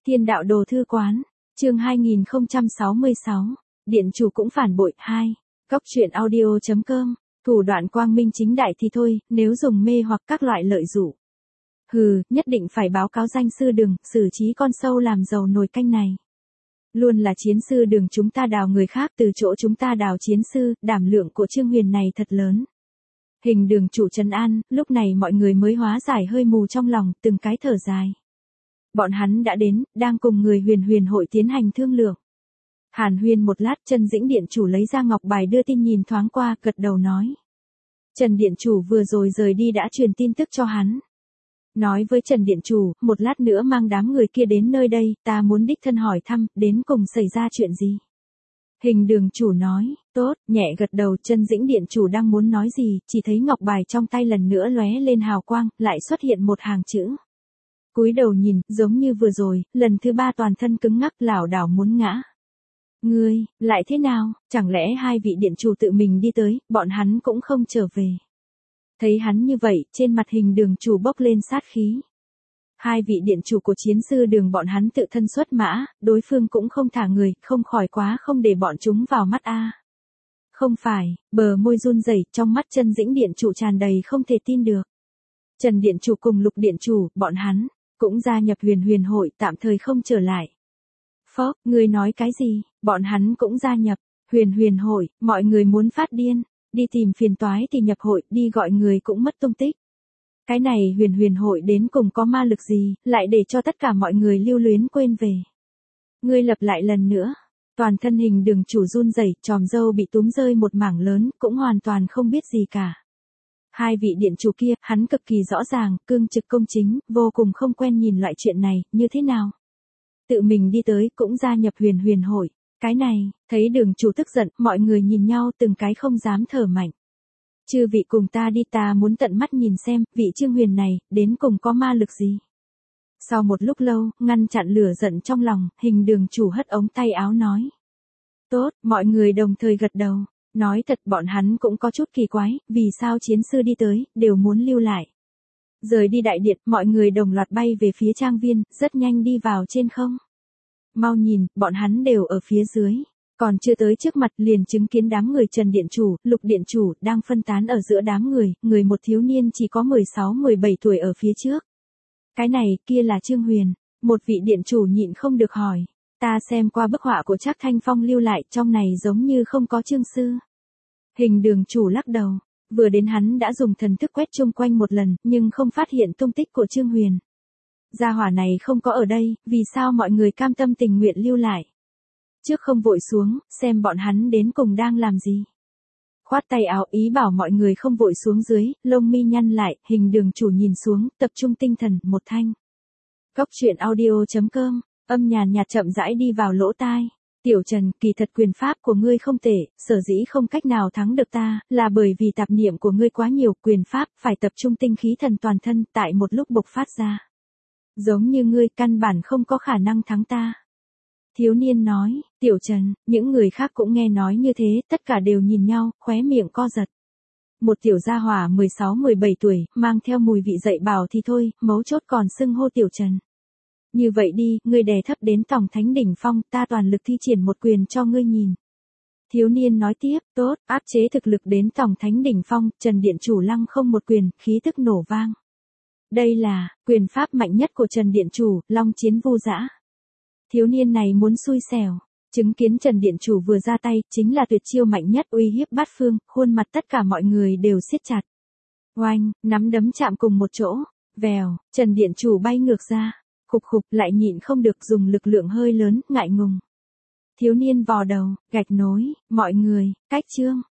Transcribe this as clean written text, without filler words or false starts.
Thiên đạo đồ thư quán, chương 2066, điện chủ cũng phản bội 2. Góc truyện audio.com, thủ đoạn quang minh chính đại thì thôi, nếu dùng mê hoặc các loại lợi dụ. Hừ, nhất định phải báo cáo danh sư Đường, xử trí con sâu làm dầu nồi canh này. Luôn là chiến sư Đường chúng ta đào người khác từ chỗ chúng ta đào chiến sư, đảm lượng của Trương Huyền này thật lớn. Hình Đường chủ trấn an, lúc này mọi người mới hóa giải hơi mù trong lòng, từng cái thở dài. Bọn hắn đã đến, đang cùng người huyền hội tiến hành thương lượng. Hàn huyên một lát, Trần Dĩnh điện chủ lấy ra ngọc bài đưa tin nhìn thoáng qua, gật đầu nói. Trần điện chủ vừa rồi rời đi đã truyền tin tức cho hắn. Nói với Trần điện chủ, một lát nữa mang đám người kia đến nơi đây, ta muốn đích thân hỏi thăm, đến cùng xảy ra chuyện gì. Hình Đường chủ nói, tốt, nhẹ gật đầu. Trần Dĩnh điện chủ đang muốn nói gì, chỉ thấy ngọc bài trong tay lần nữa lóe lên hào quang, lại xuất hiện một hàng chữ. Cúi đầu nhìn, giống như vừa rồi, lần thứ 3 toàn thân cứng ngắc lảo đảo muốn ngã. Ngươi, lại thế nào, chẳng lẽ hai vị điện chủ tự mình đi tới, bọn hắn cũng không trở về. Thấy hắn như vậy, trên mặt Hình Đường chủ bốc lên sát khí. Hai vị điện chủ của chiến sư Đường bọn hắn tự thân xuất mã, đối phương cũng không thả người, không khỏi quá không để bọn chúng vào mắt a. Không phải, bờ môi run rẩy, trong mắt Trần Dĩnh điện chủ tràn đầy không thể tin được. Trần điện chủ cùng Lục điện chủ, bọn hắn cũng gia nhập huyền hội, tạm thời không trở lại. Phốc, ngươi nói cái gì, bọn hắn cũng gia nhập huyền hội, mọi người muốn phát điên, đi tìm phiền toái thì nhập hội, đi gọi người cũng mất tung tích. Cái này huyền hội đến cùng có ma lực gì, lại để cho tất cả mọi người lưu luyến quên về. Ngươi lặp lại lần nữa, toàn thân Hình Đường chủ run rẩy, tròm râu bị túm rơi một mảng lớn, cũng hoàn toàn không biết gì cả. Hai vị điện chủ kia, hắn cực kỳ rõ ràng, cương trực công chính, vô cùng không quen nhìn loại chuyện này, như thế nào? Tự mình đi tới, cũng gia nhập huyền hội. Cái này, thấy Đường chủ tức giận, mọi người nhìn nhau từng cái không dám thở mạnh. Chư vị cùng ta đi, ta muốn tận mắt nhìn xem, vị Trương Huyền này, đến cùng có ma lực gì? Sau một lúc lâu, ngăn chặn lửa giận trong lòng, Hình Đường chủ hất ống tay áo nói. Tốt, mọi người đồng thời gật đầu. Nói thật bọn hắn cũng có chút kỳ quái, vì sao chiến sư đi tới, đều muốn lưu lại. Rời đi đại điện, mọi người đồng loạt bay về phía trang viên, rất nhanh đi vào trên không. Mau nhìn, bọn hắn đều ở phía dưới. Còn chưa tới trước mặt liền chứng kiến đám người Trần điện chủ, Lục điện chủ, đang phân tán ở giữa đám người một thiếu niên chỉ có 16-17 tuổi ở phía trước. Cái này, kia là Trương Huyền. Một vị điện chủ nhịn không được hỏi. Ta xem qua bức họa của Trác Thanh Phong lưu lại, trong này giống như không có Trương sư. Hình Đường chủ lắc đầu, vừa đến hắn đã dùng thần thức quét chung quanh một lần, nhưng không phát hiện tung tích của Trương Huyền. Gia hỏa này không có ở đây, vì sao mọi người cam tâm tình nguyện lưu lại? Trước không vội xuống, xem bọn hắn đến cùng đang làm gì. Khoát tay áo ý bảo mọi người không vội xuống dưới, lông mi nhăn lại, Hình Đường chủ nhìn xuống, tập trung tinh thần, một thanh. Góc truyện audio.com, âm nhàn nhạt chậm rãi đi vào lỗ tai. Tiểu Trần, kỳ thật quyền pháp của ngươi không tệ, sở dĩ không cách nào thắng được ta, là bởi vì tạp niệm của ngươi quá nhiều, quyền pháp phải tập trung tinh khí thần toàn thân, tại một lúc bộc phát ra. Giống như ngươi, căn bản không có khả năng thắng ta. Thiếu niên nói, Tiểu Trần, những người khác cũng nghe nói như thế, tất cả đều nhìn nhau, khóe miệng co giật. Một tiểu gia hỏa 16-17 tuổi, mang theo mùi vị dạy bảo thì thôi, mấu chốt còn xưng hô Tiểu Trần. Như vậy đi, ngươi đè thấp đến tổng thánh đỉnh phong, ta toàn lực thi triển một quyền cho ngươi nhìn. Thiếu niên nói tiếp, tốt, áp chế thực lực đến tổng thánh đỉnh phong, Trần điện chủ lăng không một quyền, khí tức nổ vang. Đây là quyền pháp mạnh nhất của Trần điện chủ, Long Chiến Vu Dã. Thiếu niên này muốn xui xẻo, chứng kiến Trần điện chủ vừa ra tay, chính là tuyệt chiêu mạnh nhất uy hiếp bát phương, khuôn mặt tất cả mọi người đều siết chặt. Oanh, nắm đấm chạm cùng một chỗ, vèo, Trần điện chủ bay ngược ra. Khục lại nhịn không được dùng lực lượng hơi lớn, ngại ngùng. Thiếu niên vò đầu, gạch nối, mọi người, cách chương.